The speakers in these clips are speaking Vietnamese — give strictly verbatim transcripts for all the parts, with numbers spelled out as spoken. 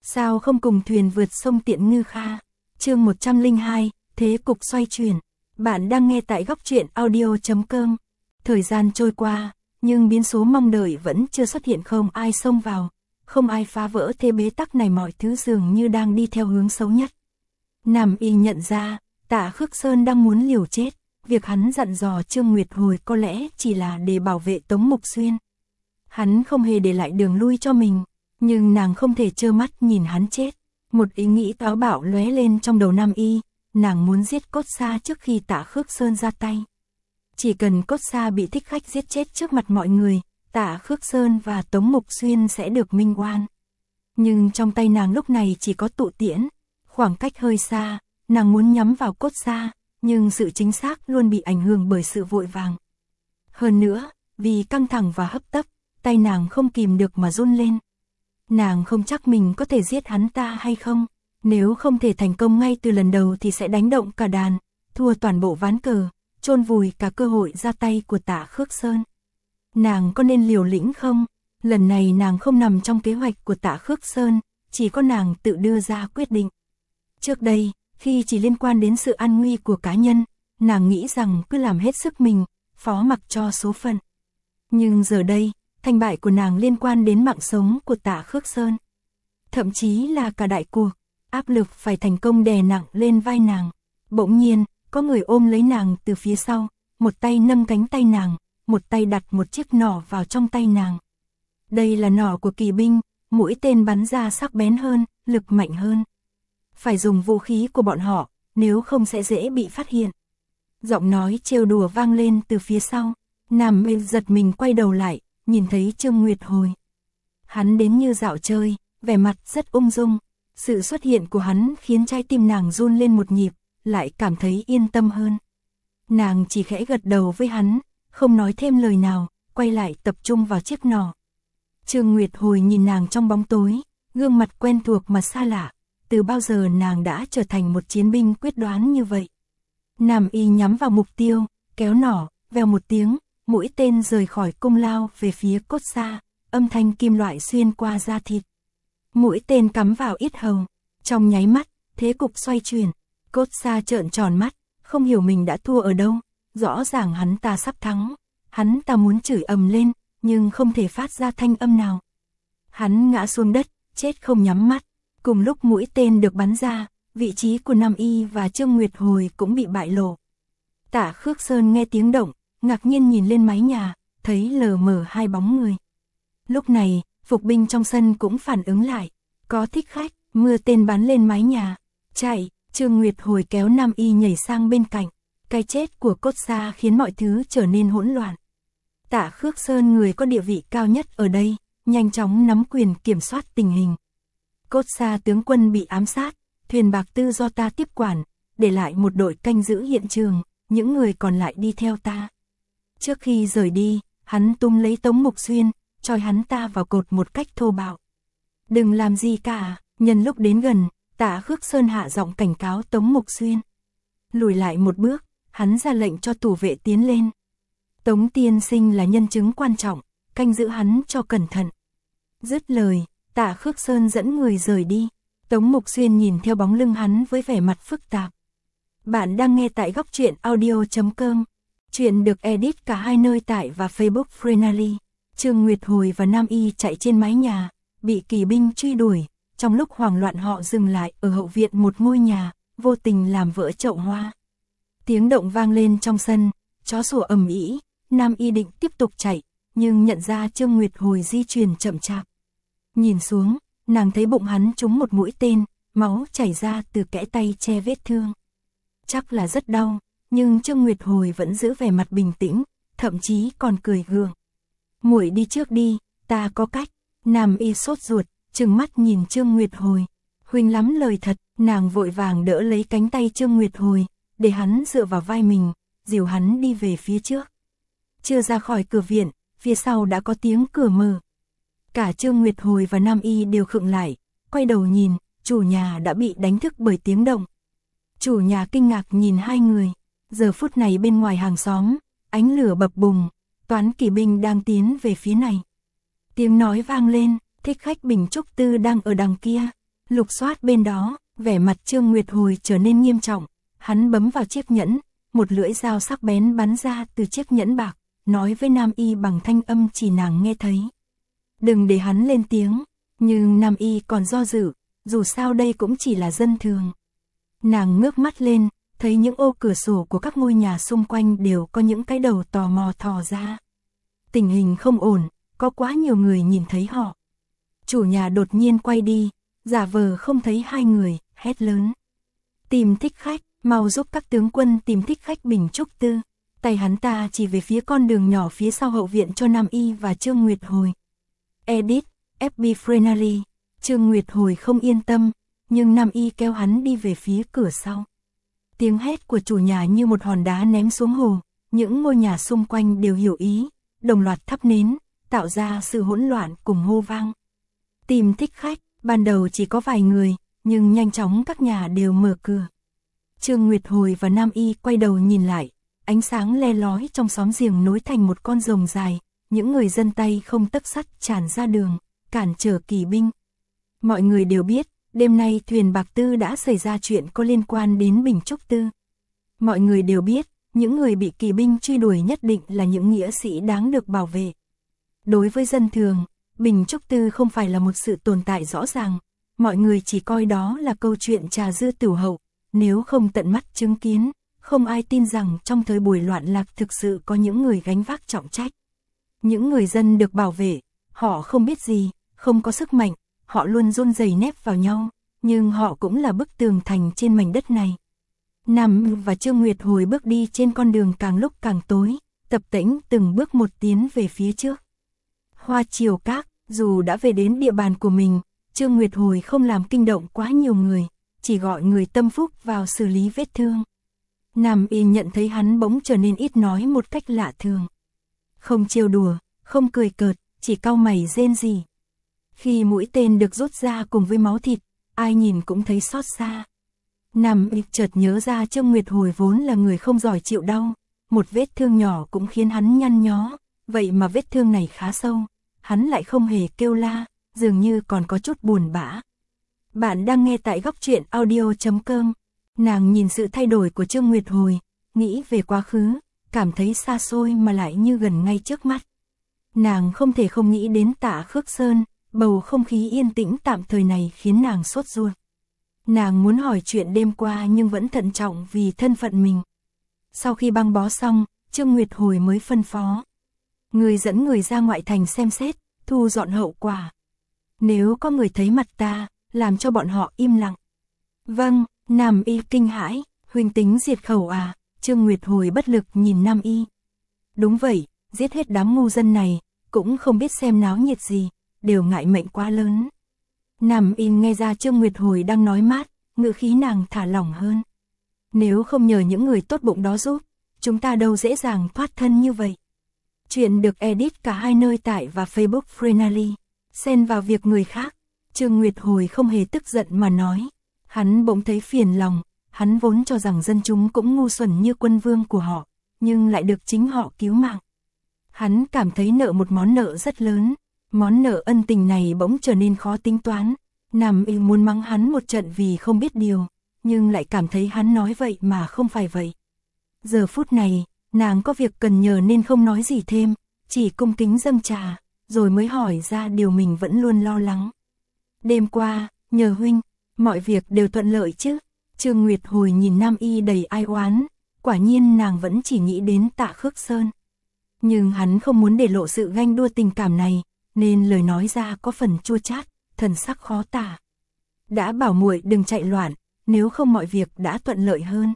Sao không cùng thuyền vượt sông Tiện Ngư Kha? Chương một trăm lẻ hai, thế cục xoay chuyển. Bạn đang nghe tại góc truyện audio chấm com. Thời gian trôi qua, nhưng biến số mong đợi vẫn chưa xuất hiện, không ai xông vào, không ai phá vỡ thế bế tắc này, mọi thứ dường như đang đi theo hướng xấu nhất. Nam Y nhận ra, Tạ Khước Sơn đang muốn liều chết, việc hắn dặn dò Trương Nguyệt Hồi có lẽ chỉ là để bảo vệ Tống Mục Xuyên. Hắn không hề để lại đường lui cho mình, nhưng nàng không thể trơ mắt nhìn hắn chết. Một ý nghĩ táo bạo lóe lên trong đầu Nam Y, nàng muốn giết Cốt Sa trước khi Tạ Khước Sơn ra tay. Chỉ cần Cốt Sa bị thích khách giết chết trước mặt mọi người, Tạ Khước Sơn và Tống Mục Xuyên sẽ được minh oan. Nhưng trong tay nàng lúc này chỉ có tụ tiễn, khoảng cách hơi xa, nàng muốn nhắm vào Cốt Sa, nhưng sự chính xác luôn bị ảnh hưởng bởi sự vội vàng. Hơn nữa, vì căng thẳng và hấp tấp, tay nàng không kìm được mà run lên. Nàng không chắc mình có thể giết hắn ta hay không, nếu không thể thành công ngay từ lần đầu thì sẽ đánh động cả đàn, thua toàn bộ ván cờ, chôn vùi cả cơ hội ra tay của Tạ Khước Sơn. Nàng có nên liều lĩnh không? Lần này nàng không nằm trong kế hoạch của Tạ Khước Sơn, chỉ có nàng tự đưa ra quyết định. Trước đây, khi chỉ liên quan đến sự an nguy của cá nhân, nàng nghĩ rằng cứ làm hết sức mình, phó mặc cho số phận. Nhưng giờ đây, thành bại của nàng liên quan đến mạng sống của Tạ Khước Sơn. Thậm chí là cả đại cuộc, áp lực phải thành công đè nặng lên vai nàng. Bỗng nhiên, có người ôm lấy nàng từ phía sau, một tay nâng cánh tay nàng, một tay đặt một chiếc nỏ vào trong tay nàng. Đây là nỏ của kỳ binh, mũi tên bắn ra sắc bén hơn, lực mạnh hơn. Phải dùng vũ khí của bọn họ, nếu không sẽ dễ bị phát hiện. Giọng nói trêu đùa vang lên từ phía sau. Nam Y giật mình quay đầu lại, nhìn thấy Trương Nguyệt Hồi. Hắn đến như dạo chơi, vẻ mặt rất ung dung. Sự xuất hiện của hắn khiến trái tim nàng run lên một nhịp, lại cảm thấy yên tâm hơn. Nàng chỉ khẽ gật đầu với hắn, không nói thêm lời nào, quay lại tập trung vào chiếc nỏ. Trương Nguyệt Hồi nhìn nàng trong bóng tối, gương mặt quen thuộc mà xa lạ. Từ bao giờ nàng đã trở thành một chiến binh quyết đoán như vậy? Nam Y nhắm vào mục tiêu, kéo nỏ, vèo một tiếng, mũi tên rời khỏi cung lao về phía Cốt Sa, âm thanh kim loại xuyên qua da thịt. Mũi tên cắm vào yết hầu, trong nháy mắt, thế cục xoay chuyển. Cốt Sa trợn tròn mắt, không hiểu mình đã thua ở đâu, rõ ràng hắn ta sắp thắng. Hắn ta muốn chửi ầm lên, nhưng không thể phát ra thanh âm nào. Hắn ngã xuống đất, chết không nhắm mắt. Cùng lúc mũi tên được bắn ra, vị trí của Nam Y và Trương Nguyệt Hồi cũng bị bại lộ. Tạ Khước Sơn nghe tiếng động, ngạc nhiên nhìn lên mái nhà, thấy lờ mờ hai bóng người. Lúc này, phục binh trong sân cũng phản ứng lại, có thích khách, mưa tên bắn lên mái nhà. Chạy, Trương Nguyệt Hồi kéo Nam Y nhảy sang bên cạnh. Cái chết của Cốt Sa khiến mọi thứ trở nên hỗn loạn. Tạ Khước Sơn, người có địa vị cao nhất ở đây, nhanh chóng nắm quyền kiểm soát tình hình. Cốt Sa tướng quân bị ám sát, thuyền bạc tư do ta tiếp quản, để lại một đội canh giữ hiện trường, những người còn lại đi theo ta. Trước khi rời đi, hắn túm lấy Tống Mục Xuyên, trói hắn ta vào cột một cách thô bạo. Đừng làm gì cả, nhân lúc đến gần, Tạ Khước Sơn hạ giọng cảnh cáo Tống Mục Xuyên. Lùi lại một bước, hắn ra lệnh cho thủ vệ tiến lên. Tống tiên sinh là nhân chứng quan trọng, canh giữ hắn cho cẩn thận. Dứt lời, Tạ Khước Sơn dẫn người rời đi. Tống Mục Xuyên nhìn theo bóng lưng hắn với vẻ mặt phức tạp. Bạn đang nghe tại góc truyện audio chấm com. Chuyện được edit cả hai nơi tại và Facebook Freenally. Trương Nguyệt Hồi và Nam Y chạy trên mái nhà, bị kỳ binh truy đuổi. Trong lúc hoảng loạn họ dừng lại ở hậu viện một ngôi nhà, vô tình làm vỡ chậu hoa. Tiếng động vang lên trong sân, chó sủa ầm ĩ. Nam Y định tiếp tục chạy, nhưng nhận ra Trương Nguyệt Hồi di chuyển chậm chạp. Nhìn xuống, nàng thấy bụng hắn trúng một mũi tên, máu chảy ra từ kẽ tay che vết thương. Chắc là rất đau, nhưng Trương Nguyệt Hồi vẫn giữ vẻ mặt bình tĩnh, thậm chí còn cười gượng. Muội đi trước đi, ta có cách. Nam Y sốt ruột, trừng mắt nhìn Trương Nguyệt Hồi. Huynh lắm lời thật, nàng vội vàng đỡ lấy cánh tay Trương Nguyệt Hồi, để hắn dựa vào vai mình, dìu hắn đi về phía trước. Chưa ra khỏi cửa viện, phía sau đã có tiếng cửa mở. Cả Trương Nguyệt Hồi và Nam Y đều khựng lại, quay đầu nhìn, chủ nhà đã bị đánh thức bởi tiếng động. Chủ nhà kinh ngạc nhìn hai người, giờ phút này bên ngoài hàng xóm, ánh lửa bập bùng, toán kỵ binh đang tiến về phía này. Tiếng nói vang lên, thích khách Bình Trúc Tư đang ở đằng kia. Lục soát bên đó, vẻ mặt Trương Nguyệt Hồi trở nên nghiêm trọng, hắn bấm vào chiếc nhẫn, một lưỡi dao sắc bén bắn ra từ chiếc nhẫn bạc, nói với Nam Y bằng thanh âm chỉ nàng nghe thấy. Đừng để hắn lên tiếng, nhưng Nam Y còn do dự, dù sao đây cũng chỉ là dân thường. Nàng ngước mắt lên, thấy những ô cửa sổ của các ngôi nhà xung quanh đều có những cái đầu tò mò thò ra. Tình hình không ổn, có quá nhiều người nhìn thấy họ. Chủ nhà đột nhiên quay đi, giả vờ không thấy hai người, hét lớn. Tìm thích khách, mau giúp các tướng quân tìm thích khách Bình Trúc Tư. Tay hắn ta chỉ về phía con đường nhỏ phía sau hậu viện cho Nam Y và Trương Nguyệt Hồi. Edit, ép bê Friendly. Trương Nguyệt Hồi không yên tâm, nhưng Nam Y kéo hắn đi về phía cửa sau. Tiếng hét của chủ nhà như một hòn đá ném xuống hồ, những ngôi nhà xung quanh đều hiểu ý, đồng loạt thắp nến, tạo ra sự hỗn loạn cùng hô vang. Tìm thích khách, ban đầu chỉ có vài người, nhưng nhanh chóng các nhà đều mở cửa. Trương Nguyệt Hồi và Nam Y quay đầu nhìn lại, ánh sáng le lói trong xóm giềng nối thành một con rồng dài, những người dân tay không tấc sắt tràn ra đường, cản trở kỳ binh. Mọi người đều biết, đêm nay thuyền Bạc Tư đã xảy ra chuyện có liên quan đến Bình Trúc Tư. Mọi người đều biết, những người bị kỳ binh truy đuổi nhất định là những nghĩa sĩ đáng được bảo vệ. Đối với dân thường, Bình Trúc Tư không phải là một sự tồn tại rõ ràng, mọi người chỉ coi đó là câu chuyện trà dư tửu hậu, nếu không tận mắt chứng kiến, không ai tin rằng trong thời buổi loạn lạc thực sự có những người gánh vác trọng trách. Những người dân được bảo vệ, họ không biết gì, không có sức mạnh, họ luôn run rẩy nép vào nhau, nhưng họ cũng là bức tường thành trên mảnh đất này. Nam và Trương Nguyệt Hồi bước đi trên con đường càng lúc càng tối, tập tễnh từng bước một tiến về phía trước. Hoa Triều Các, dù đã về đến địa bàn của mình, Trương Nguyệt Hồi không làm kinh động quá nhiều người, chỉ gọi người tâm phúc vào xử lý vết thương. Nam Y nhận thấy hắn bỗng trở nên ít nói một cách lạ thường. Không trêu đùa, không cười cợt, chỉ cau mày rên rỉ. Khi mũi tên được rút ra cùng với máu thịt, ai nhìn cũng thấy xót xa. Nam Y chợt nhớ ra Trương Nguyệt Hồi vốn là người không giỏi chịu đau, một vết thương nhỏ cũng khiến hắn nhăn nhó, vậy mà vết thương này khá sâu, hắn lại không hề kêu la, dường như còn có chút buồn bã. Bạn đang nghe tại góc truyện audio chấm com. Nàng nhìn sự thay đổi của Trương Nguyệt Hồi, nghĩ về quá khứ, cảm thấy xa xôi mà lại như gần ngay trước mắt. Nàng không thể không nghĩ đến Tạ Khước Sơn, bầu không khí yên tĩnh tạm thời này khiến nàng sốt ruột. Nàng muốn hỏi chuyện đêm qua nhưng vẫn thận trọng vì thân phận mình. Sau khi băng bó xong, Trương Nguyệt Hồi mới phân phó. Người dẫn người ra ngoại thành xem xét, thu dọn hậu quả. Nếu có người thấy mặt ta, làm cho bọn họ im lặng. Vâng, Nam Y kinh hãi, huynh tính diệt khẩu à? Trương Nguyệt Hồi bất lực nhìn Nam Y. Đúng vậy, giết hết đám ngu dân này, cũng không biết xem náo nhiệt gì, đều ngại mệnh quá lớn. Nam Y nghe ra Trương Nguyệt Hồi đang nói mát, ngữ khí nàng thả lỏng hơn. Nếu không nhờ những người tốt bụng đó giúp, chúng ta đâu dễ dàng thoát thân như vậy. Chuyện được edit cả hai nơi tải và Facebook Friendly. Xen vào việc người khác, Trương Nguyệt Hồi không hề tức giận mà nói. Hắn bỗng thấy phiền lòng, hắn vốn cho rằng dân chúng cũng ngu xuẩn như quân vương của họ, nhưng lại được chính họ cứu mạng. Hắn cảm thấy nợ một món nợ rất lớn, món nợ ân tình này bỗng trở nên khó tính toán. Nam Y muốn mắng hắn một trận vì không biết điều, nhưng lại cảm thấy hắn nói vậy mà không phải vậy. Giờ phút này, nàng có việc cần nhờ nên không nói gì thêm, chỉ cung kính dâng trà, rồi mới hỏi ra điều mình vẫn luôn lo lắng. Đêm qua, nhờ huynh, mọi việc đều thuận lợi chứ? Trương Nguyệt Hồi nhìn Nam Y đầy ai oán, quả nhiên nàng vẫn chỉ nghĩ đến Tạ Khước Sơn. Nhưng hắn không muốn để lộ sự ganh đua tình cảm này, nên lời nói ra có phần chua chát, thần sắc khó tả. Đã bảo muội đừng chạy loạn, nếu không mọi việc đã thuận lợi hơn.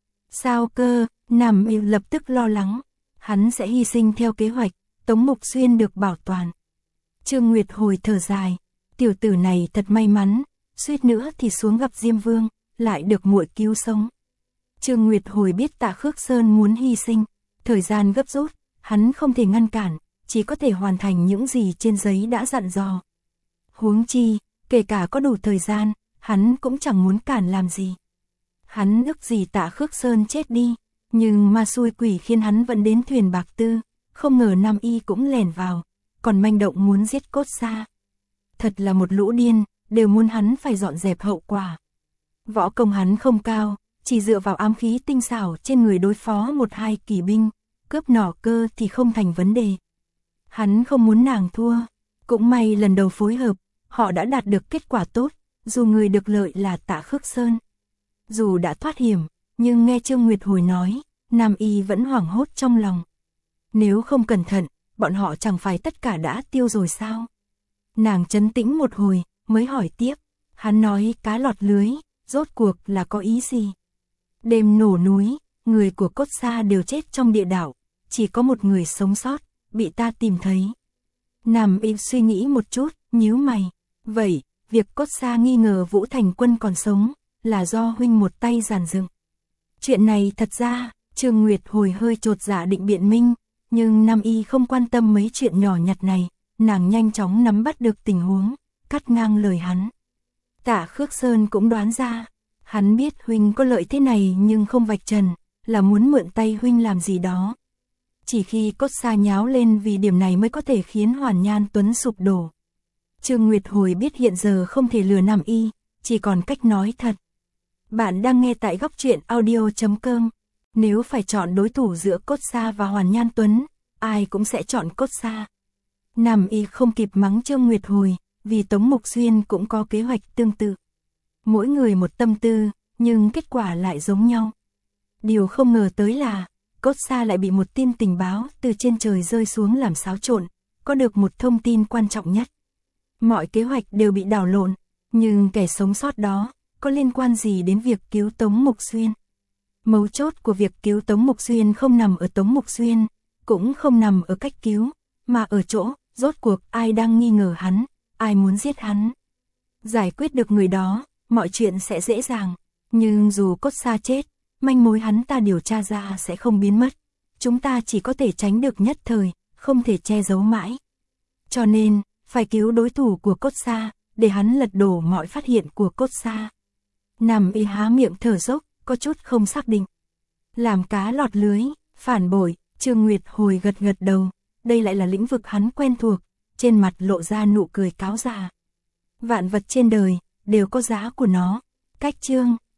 Sao cơ? Nam Y lập tức lo lắng, hắn sẽ hy sinh theo kế hoạch, Tống Mục Xuyên được bảo toàn. Trương Nguyệt Hồi thở dài, tiểu tử này thật may mắn, suýt nữa thì xuống gặp Diêm Vương, lại được muội cứu sống. Trương Nguyệt Hồi biết Tạ Khước Sơn muốn hy sinh, thời gian gấp rút, hắn không thể ngăn cản, chỉ có thể hoàn thành những gì trên giấy đã dặn dò. Huống chi, kể cả có đủ thời gian, hắn cũng chẳng muốn cản làm gì. Hắn ước gì Tạ Khước Sơn chết đi, nhưng ma xui quỷ khiến hắn vẫn đến thuyền Bạc Tư, không ngờ Nam Y cũng lẻn vào, còn manh động muốn giết Cốt Sa. Thật là một lũ điên, đều muốn hắn phải dọn dẹp hậu quả. Võ công hắn không cao, chỉ dựa vào ám khí tinh xảo trên người đối phó một hai kỳ binh, cướp nỏ cơ thì không thành vấn đề. Hắn không muốn nàng thua, cũng may lần đầu phối hợp, họ đã đạt được kết quả tốt, dù người được lợi là Tạ Khước Sơn. Dù đã thoát hiểm, nhưng nghe Trương Nguyệt Hồi nói, Nam Y vẫn hoảng hốt trong lòng. Nếu không cẩn thận, bọn họ chẳng phải tất cả đã tiêu rồi sao? Nàng trấn tĩnh một hồi, mới hỏi tiếp, hắn nói cá lọt lưới, rốt cuộc là có ý gì? Đêm nổ núi, người của Cốt Sa đều chết trong địa đạo, chỉ có một người sống sót, bị ta tìm thấy. Nam Y suy nghĩ một chút, nhíu mày, vậy, việc Cốt Sa nghi ngờ Vũ Thành Quân còn sống, là do huynh một tay giàn dựng. Chuyện này thật ra, Trương Nguyệt Hồi hơi chột dạ định biện minh, nhưng Nam Y không quan tâm mấy chuyện nhỏ nhặt này, nàng nhanh chóng nắm bắt được tình huống, cắt ngang lời hắn. Tạ Khước Sơn cũng đoán ra, hắn biết huynh có lợi thế này nhưng không vạch trần, là muốn mượn tay huynh làm gì đó. Chỉ khi Cốt Sa nháo lên vì điểm này mới có thể khiến Hoàn Nhan Tuấn sụp đổ. Trương Nguyệt Hồi biết hiện giờ không thể lừa Nam Y, chỉ còn cách nói thật. Bạn đang nghe tại góc truyện audio chấm com. Nếu phải chọn đối thủ giữa Cốt Sa và Hoàn Nhan Tuấn, ai cũng sẽ chọn Cốt Sa. Nam Y không kịp mắng Trương Nguyệt Hồi, vì Tống Mục Xuyên cũng có kế hoạch tương tự. Mỗi người một tâm tư, nhưng kết quả lại giống nhau. Điều không ngờ tới là, Cốt Sa lại bị một tin tình báo từ trên trời rơi xuống làm xáo trộn, có được một thông tin quan trọng nhất. Mọi kế hoạch đều bị đảo lộn, nhưng kẻ sống sót đó, có liên quan gì đến việc cứu Tống Mục Xuyên? Mấu chốt của việc cứu Tống Mục Xuyên không nằm ở Tống Mục Xuyên, cũng không nằm ở cách cứu, mà ở chỗ, rốt cuộc ai đang nghi ngờ hắn, ai muốn giết hắn. Giải quyết được người đó, mọi chuyện sẽ dễ dàng, nhưng dù Cốt Sa chết, manh mối hắn ta điều tra ra sẽ không biến mất. Chúng ta chỉ có thể tránh được nhất thời, không thể che giấu mãi. Cho nên, phải cứu đối thủ của Cốt Sa, để hắn lật đổ mọi phát hiện của Cốt Sa. Nam Y há miệng thở dốc, có chút không xác định. Làm cá lọt lưới, phản bội, Trương Nguyệt Hồi gật gật đầu, đây lại là lĩnh vực hắn quen thuộc, trên mặt lộ ra nụ cười cáo già. Vạn vật trên đời, đều có giá của nó. Cách chương